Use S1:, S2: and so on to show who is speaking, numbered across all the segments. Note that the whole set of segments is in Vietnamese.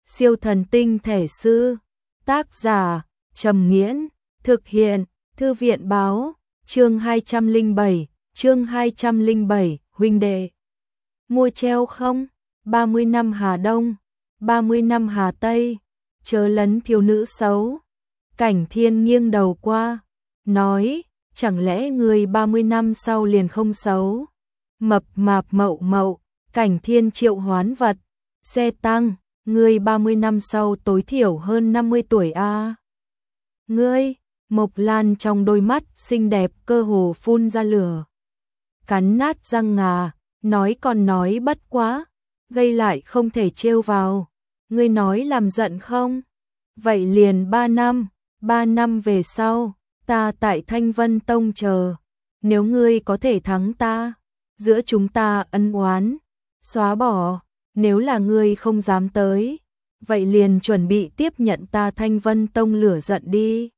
S1: Siêu thần tinh thể sư. Tác giả Trầm Nghiễn. Thực hiện Thư viện báo. Chương 207, huynh đệ. Mua treo không? 30 năm Hà Đông, 30 năm Hà Tây, chớ lấn thiếu nữ xấu. Cảnh Thiên nghiêng đầu qua, nói, chẳng lẽ người 30 năm sau liền không xấu? Mập mạp mậu mậu, Cảnh Thiên triệu hoán vật, xe tăng, người 30 năm sau tối thiểu hơn 50 tuổi a. Ngươi, Mộc Lan trong đôi mắt xinh đẹp cơ hồ phun ra lửa. Cắn nát răng ngà, nói còn nói bất quá, gây lại không thể trêu vào. Ngươi nói làm giận không? Vậy liền 3 năm về sau, ta tại Thanh Vân Tông chờ. Nếu ngươi có thể thắng ta, giữa chúng ta ân oán xóa bỏ. Nếu là ngươi không dám tới, vậy liền chuẩn bị tiếp nhận ta Thanh Vân Tông lửa giận đi.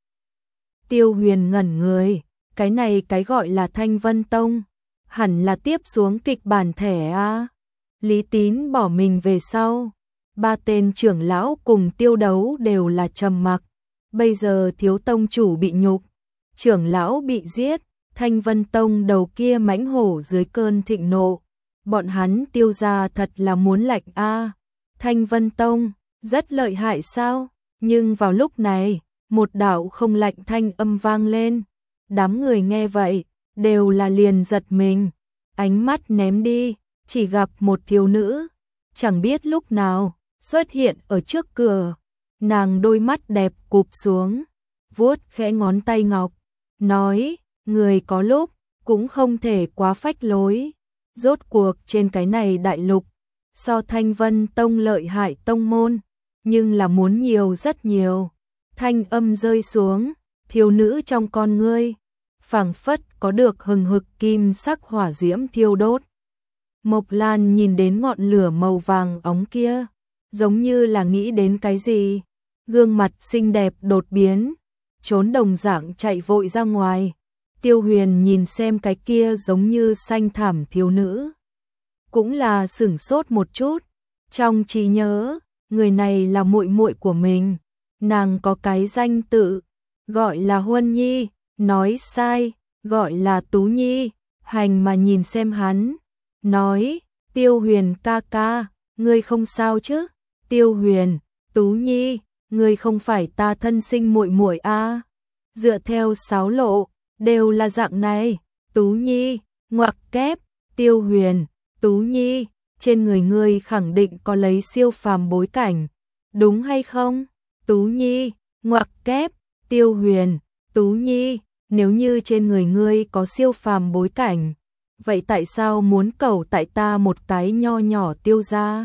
S1: Tiêu Huyền ngẩn người, cái này cái gọi là Thanh Vân Tông, hẳn là tiếp xuống kịch bản thẻ a. Lý Tín bỏ mình về sau, ba tên trưởng lão cùng Tiêu Đấu đều là trầm mặc. Bây giờ thiếu tông chủ bị nhục, trưởng lão bị giết, Thanh Vân Tông đầu kia mãnh hổ dưới cơn thịnh nộ. Bọn hắn Tiêu gia thật là muốn lạnh a. Thanh Vân Tông rất lợi hại sao? Nhưng vào lúc này, một đạo không lạnh thanh âm vang lên. Đám người nghe vậy, đều là liền giật mình, ánh mắt ném đi, chỉ gặp một thiếu nữ, chẳng biết lúc nào, xuất hiện ở trước cửa. Nàng đôi mắt đẹp cụp xuống, vuốt khẽ ngón tay ngọc, nói, người có lúc, cũng không thể quá phách lối. Rốt cuộc trên cái này đại lục, so Thanh Vân Tông lợi hại tông môn, nhưng là muốn nhiều rất nhiều. Thanh âm rơi xuống, thiếu nữ trong con ngươi, phảng phất có được hừng hực kim sắc hỏa diễm thiêu đốt. Mộc Lan nhìn đến ngọn lửa màu vàng óng kia, giống như là nghĩ đến cái gì, gương mặt xinh đẹp đột biến, trốn đồng dạng chạy vội ra ngoài. Tiêu Huyền nhìn xem cái kia giống như xanh thảm thiếu nữ, cũng là sửng sốt một chút, trong trí nhớ, người này là muội muội của mình, nàng có cái danh tự, gọi là Huân Nhi, nói sai, gọi là Tú Nhi, hành mà nhìn xem hắn, nói, Tiêu Huyền ca ca, ngươi không sao chứ? Tiêu Huyền, Tú Nhi, ngươi không phải ta thân sinh muội muội a? Dựa theo sáo lộ, đều là dạng này. Tú Nhi, ngoặc kép, Tiêu Huyền, Tú Nhi, trên người ngươi khẳng định có lấy siêu phàm bối cảnh, đúng hay không? Tú Nhi, ngoặc kép, Tiêu Huyền, Tú Nhi, nếu như trên người ngươi có siêu phàm bối cảnh, vậy tại sao muốn cầu tại ta một cái nho nhỏ Tiêu gia?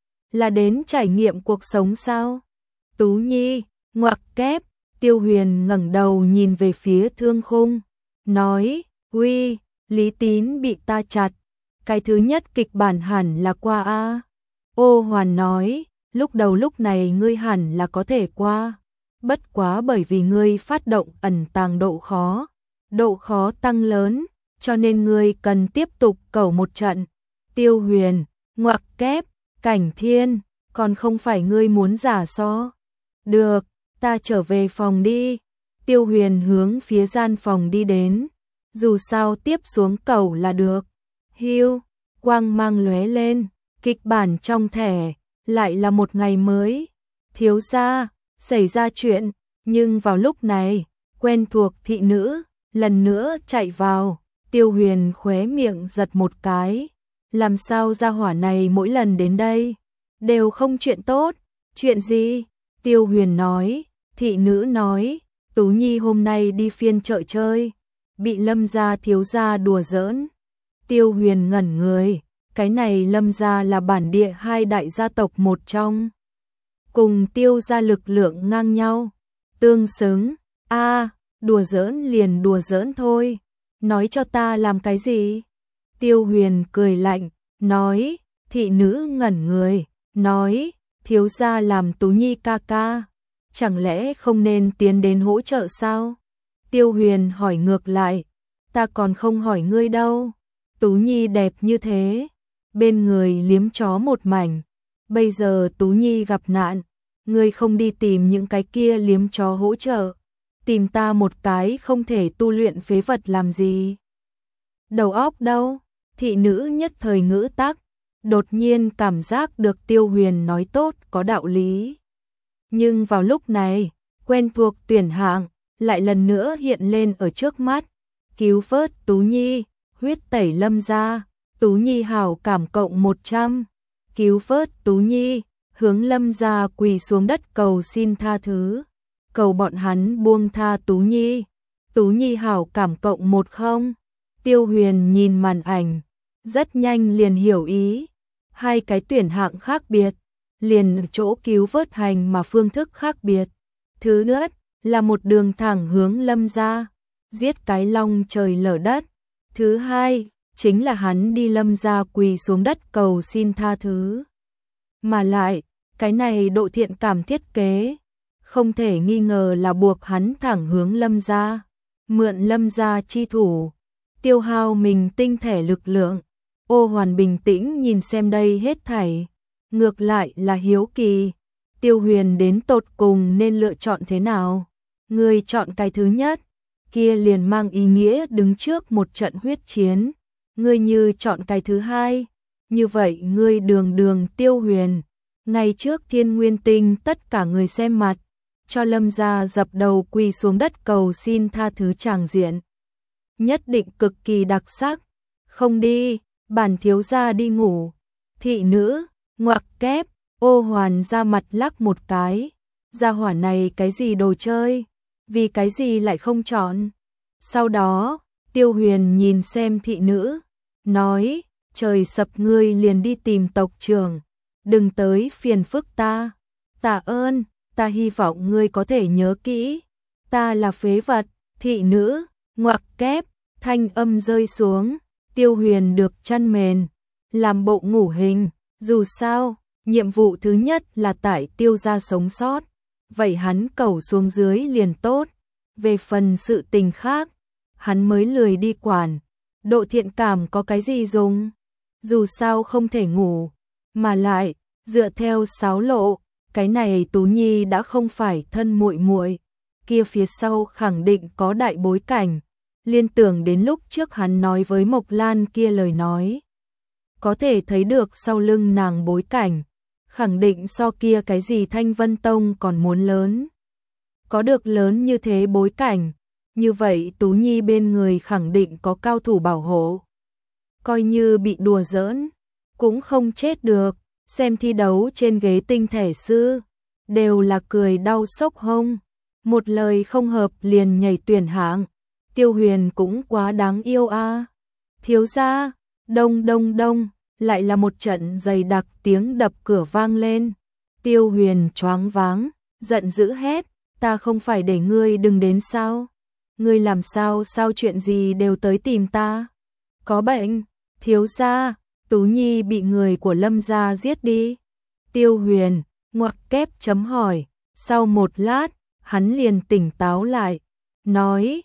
S1: Là đến trải nghiệm cuộc sống sao? Tú Nhi, ngoặc kép, Tiêu Huyền ngẩng đầu nhìn về phía Thương Khung, nói, uy, Lý Tín bị ta chặt, cái thứ nhất kịch bản hẳn là qua a. Ô Hoàn nói, lúc đầu lúc này ngươi hẳn là có thể qua, bất quá bởi vì ngươi phát động ẩn tàng độ khó tăng lớn, cho nên ngươi cần tiếp tục cầu một trận. Tiêu Huyền, ngoặc kép, Cảnh Thiên, còn không phải ngươi muốn giả so. Được, ta trở về phòng đi. Tiêu Huyền hướng phía gian phòng đi đến, dù sao tiếp xuống cầu là được. Hiu, quang mang lóe lên, kịch bản trong thẻ, lại là một ngày mới. Thiếu gia, xảy ra chuyện, nhưng vào lúc này, quen thuộc thị nữ, lần nữa chạy vào. Tiêu Huyền khóe miệng giật một cái, làm sao gia hỏa này mỗi lần đến đây, đều không chuyện tốt, chuyện gì? Tiêu Huyền nói, thị nữ nói, Tú Nhi hôm nay đi phiên chợ chơi, bị Lâm gia thiếu gia đùa giỡn. Tiêu Huyền ngẩn người, cái này Lâm gia là bản địa hai đại gia tộc một trong, cùng Tiêu gia lực lượng ngang nhau, tương xứng. A, đùa giỡn liền đùa giỡn thôi, nói cho ta làm cái gì? Tiêu Huyền cười lạnh, nói, thị nữ ngẩn người, nói, thiếu gia làm Tú Nhi ca ca, chẳng lẽ không nên tiến đến hỗ trợ sao? Tiêu Huyền hỏi ngược lại, ta còn không hỏi ngươi đâu, Tú Nhi đẹp như thế, bên người liếm chó một mảnh, bây giờ Tú Nhi gặp nạn, ngươi không đi tìm những cái kia liếm chó hỗ trợ, tìm ta một cái không thể tu luyện phế vật làm gì? Đầu óc đâu? Thị nữ nhất thời ngữ tắc, đột nhiên cảm giác được Tiêu Huyền nói tốt có đạo lý. Nhưng vào lúc này, quen thuộc tuyển hạng lại lần nữa hiện lên ở trước mắt, cứu vớt Tú Nhi, huyết tẩy Lâm gia, Tú Nhi hảo cảm cộng 100, cứu vớt Tú Nhi, hướng Lâm gia quỳ xuống đất cầu xin tha thứ, cầu bọn hắn buông tha Tú Nhi, Tú Nhi hảo cảm cộng 10. Tiêu Huyền nhìn màn ảnh, rất nhanh liền hiểu ý, hai cái tuyển hạng khác biệt, liền chỗ cứu vớt hành mà phương thức khác biệt. Thứ nhất là một đường thẳng hướng Lâm gia, giết cái long trời lở đất. Thứ hai chính là hắn đi Lâm gia quỳ xuống đất cầu xin tha thứ. Mà lại, cái này độ thiện cảm thiết kế, không thể nghi ngờ là buộc hắn thẳng hướng Lâm gia, mượn Lâm gia chi thủ, tiêu hao mình tinh thể lực lượng. Ô Hoàn bình tĩnh nhìn xem đây hết thảy, ngược lại là hiếu kỳ, Tiêu Huyền đến tột cùng nên lựa chọn thế nào? Ngươi chọn cái thứ nhất, kia liền mang ý nghĩa đứng trước một trận huyết chiến. Ngươi như chọn cái thứ hai, như vậy ngươi đường Tiêu Huyền, ngay trước Thiên Nguyên Tinh tất cả người xem mặt, cho Lâm gia dập đầu quỳ xuống đất cầu xin tha thứ tràng diện. Nhất định cực kỳ đặc sắc. Không đi, bản thiếu gia đi ngủ. Thị nữ, ngoặc kép, Ô Hoàn ra mặt lắc một cái. Gia hỏa này cái gì đồ chơi? Vì cái gì lại không chọn? Sau đó, Tiêu Huyền nhìn xem thị nữ, nói, trời sập ngươi liền đi tìm tộc trưởng, đừng tới phiền phức ta. Tạ ơn, ta hy vọng ngươi có thể nhớ kỹ, ta là phế vật. Thị nữ, ngoặc kép, thanh âm rơi xuống, Tiêu Huyền được chăn mền, làm bộ ngủ hình, dù sao, nhiệm vụ thứ nhất là tải Tiêu gia sống sót, vậy hắn cầu xuống dưới liền tốt, về phần sự tình khác, hắn mới lười đi quản, độ thiện cảm có cái gì dùng, dù sao không thể ngủ, mà lại, dựa theo sáo lộ, cái này Tú Nhi đã không phải thân muội muội, kia phía sau khẳng định có đại bối cảnh. Liên tưởng đến lúc trước hắn nói với Mộc Lan kia lời nói, có thể thấy được sau lưng nàng bối cảnh, khẳng định so kia cái gì Thanh Vân Tông còn muốn lớn. Có được lớn như thế bối cảnh, như vậy Tú Nhi bên người khẳng định có cao thủ bảo hộ. Coi như bị đùa giỡn, cũng không chết được, xem thi đấu trên ghế tinh thể sư, đều là cười đau sốc hông, một lời không hợp liền nhảy tuyển hạng. Tiêu Huyền cũng quá đáng yêu a. Thiếu gia, đông đông đông, lại là một trận dày đặc tiếng đập cửa vang lên. Tiêu Huyền choáng váng, giận dữ hét, ta không phải để ngươi đừng đến sao? Ngươi làm sao chuyện gì đều tới tìm ta? Có bệnh, thiếu gia, Tú Nhi bị người của Lâm gia giết đi. Tiêu Huyền, ngoặc kép chấm hỏi, sau một lát, hắn liền tỉnh táo lại, nói,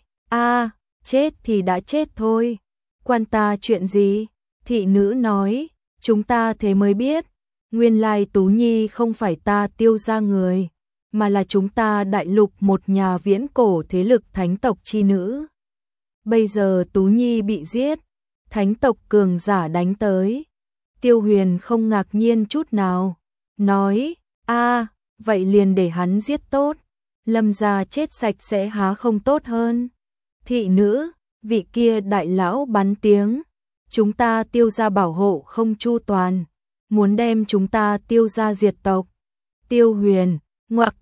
S1: chết thì đã chết thôi, quan ta chuyện gì? Thị nữ nói, chúng ta thế mới biết, nguyên lai Tú Nhi không phải ta Tiêu gia người, mà là chúng ta đại lục một nhà viễn cổ thế lực thánh tộc chi nữ. Bây giờ Tú Nhi bị giết, thánh tộc cường giả đánh tới. Tiêu Huyền không ngạc nhiên chút nào, nói, vậy liền để hắn giết tốt, Lâm gia chết sạch sẽ há không tốt hơn. Thị nữ, vị kia đại lão bắn tiếng, chúng ta Tiêu gia bảo hộ không chu toàn, muốn đem chúng ta Tiêu gia diệt tộc. Tiêu Huyền, ngoặc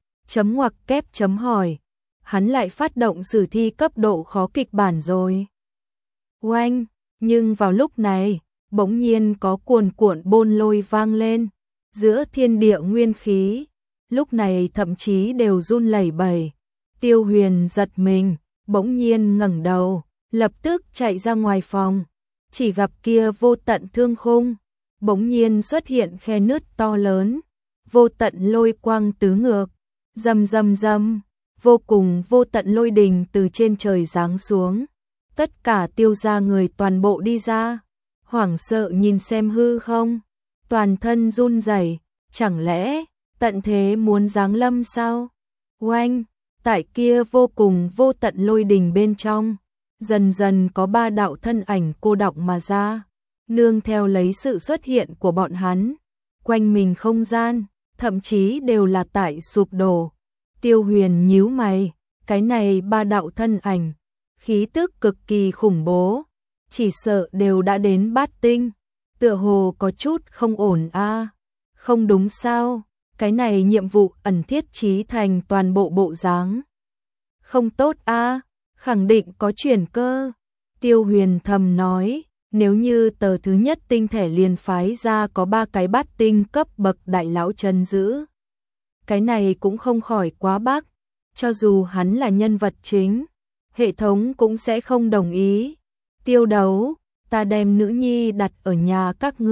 S1: kép chấm hỏi, hắn lại phát động sử thi cấp độ khó kịch bản rồi. Oanh, nhưng vào lúc này, bỗng nhiên có cuồn cuộn bôn lôi vang lên, giữa thiên địa nguyên khí, lúc này thậm chí đều run lẩy bẩy. Tiêu Huyền giật mình, bỗng nhiên ngẩng đầu, lập tức chạy ra ngoài phòng, chỉ gặp kia vô tận thương khung, bỗng nhiên xuất hiện khe nứt to lớn, vô tận lôi quang tứ ngược, rầm rầm rầm, vô cùng vô tận lôi đình từ trên trời giáng xuống. Tất cả Tiêu gia người toàn bộ đi ra, hoảng sợ nhìn xem hư không, toàn thân run rẩy, chẳng lẽ tận thế muốn giáng lâm sao? Oanh, tại kia vô cùng vô tận lôi đình bên trong, dần dần có 3 đạo thân ảnh cô đọng mà ra, nương theo lấy sự xuất hiện của bọn hắn, quanh mình không gian, thậm chí đều là tại sụp đổ. Tiêu Huyền nhíu mày, cái này 3 đạo thân ảnh, khí tức cực kỳ khủng bố, chỉ sợ đều đã đến bát tinh, tựa hồ có chút không ổn a. Không đúng sao? Cái này nhiệm vụ ẩn thiết trí thành toàn bộ bộ dáng. Không tốt a, khẳng định có chuyển cơ. Tiêu Huyền thầm nói, nếu như tờ thứ nhất tinh thể liền phái ra có 3 cái bát tinh cấp bậc đại lão trấn giữ. Cái này cũng không khỏi quá bác, cho dù hắn là nhân vật chính, hệ thống cũng sẽ không đồng ý. Tiêu Đấu, ta đem nữ nhi đặt ở nhà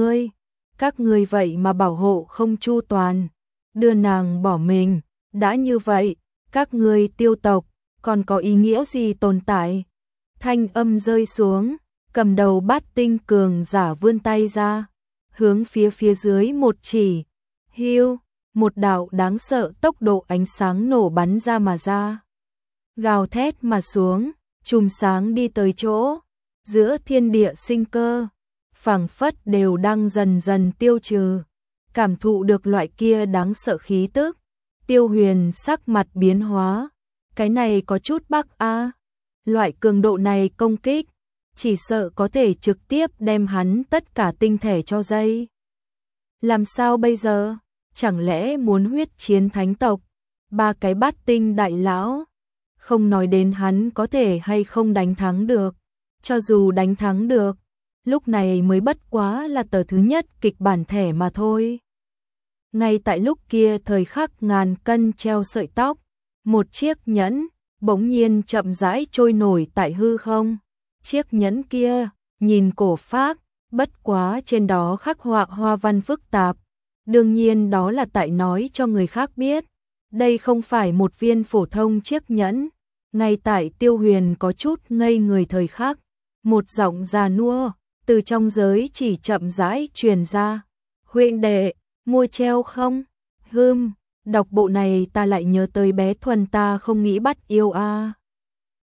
S1: các ngươi vậy mà bảo hộ không chu toàn, đưa nàng bỏ mình, đã như vậy, các ngươi Tiêu tộc, còn có ý nghĩa gì tồn tại? Thanh âm rơi xuống, cầm đầu bát tinh cường giả vươn tay ra, hướng phía dưới một chỉ, hiu, một đạo đáng sợ tốc độ ánh sáng nổ bắn ra mà ra. Gào thét mà xuống, chùm sáng đi tới chỗ, giữa thiên địa sinh cơ, phảng phất đều đang dần dần tiêu trừ. Cảm thụ được loại kia đáng sợ khí tức, Tiêu Huyền sắc mặt biến hóa, cái này có chút bắc a, loại cường độ này công kích, chỉ sợ có thể trực tiếp đem hắn tất cả tinh thể cho dây. Làm sao bây giờ? Chẳng lẽ muốn huyết chiến thánh tộc? 3 cái bát tinh đại lão, không nói đến hắn có thể hay không đánh thắng được, cho dù đánh thắng được, lúc này mới bất quá là tờ thứ nhất kịch bản thẻ mà thôi. Ngay tại lúc kia thời khắc ngàn cân treo sợi tóc, một chiếc nhẫn bỗng nhiên chậm rãi trôi nổi tại hư không. Chiếc nhẫn kia nhìn cổ phác, bất quá trên đó khắc họa hoa văn phức tạp. Đương nhiên đó là tại nói cho người khác biết, đây không phải một viên phổ thông chiếc nhẫn. Ngay tại Tiêu Huyền có chút ngây người thời khắc, một giọng già nua từ trong giới chỉ chậm rãi truyền ra. Huynh đệ, mua treo không? Đọc bộ này ta lại nhớ tới bé Thuần ta không nghĩ bắt yêu a.